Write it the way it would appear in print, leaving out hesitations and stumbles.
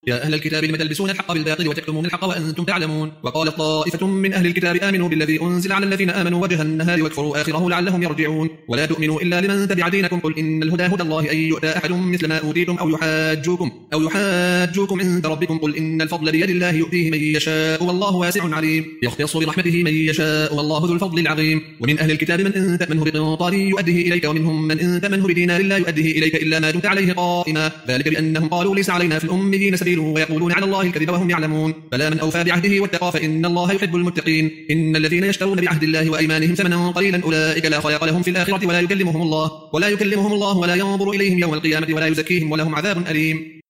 يا أهل الكتاب لم تلبسون الحق بالباطل وتكتمون الحق وأنتم تعلمون. وقالت طائفة من أهل الكتاب آمنوا بالذي أنزل على الذين آمنوا وجه النهار واكفروا آخره لعلهم يرجعون. ولا تؤمنوا إلا لمن تبع دينكم قل إن الهدى هدى الله أن يؤتى أحد مثل ما أوتيتم أو يحاجوكم عند ربكم قل إن الفضل بيد الله يؤتيه من يشاء والله واسع عليم. يختص برحمته من يشاء والله ذو الفضل العظيم. ومن أهل الكتاب من إن تأمنه بقنطار يؤديه إليك ومنهم من إن تأمنه بدينار لا يؤديه إليك إلا ما دمت عليه قائما ذلك بأنهم قالوا ليس علينا في الأميين سبيل ويقولون على الله الكذب وهم يعلمون. بلى من أوفى بعهده واتقى فإن الله يحب المتقين. إن الذين يشترون بعهد الله وأيمانهم ثمنا قليلا أولئك لا خلاق لهم في الآخرة ولا يكلمهم الله ولا ينظر إليهم يوم القيامة ولا يزكيهم ولهم عذاب أليم.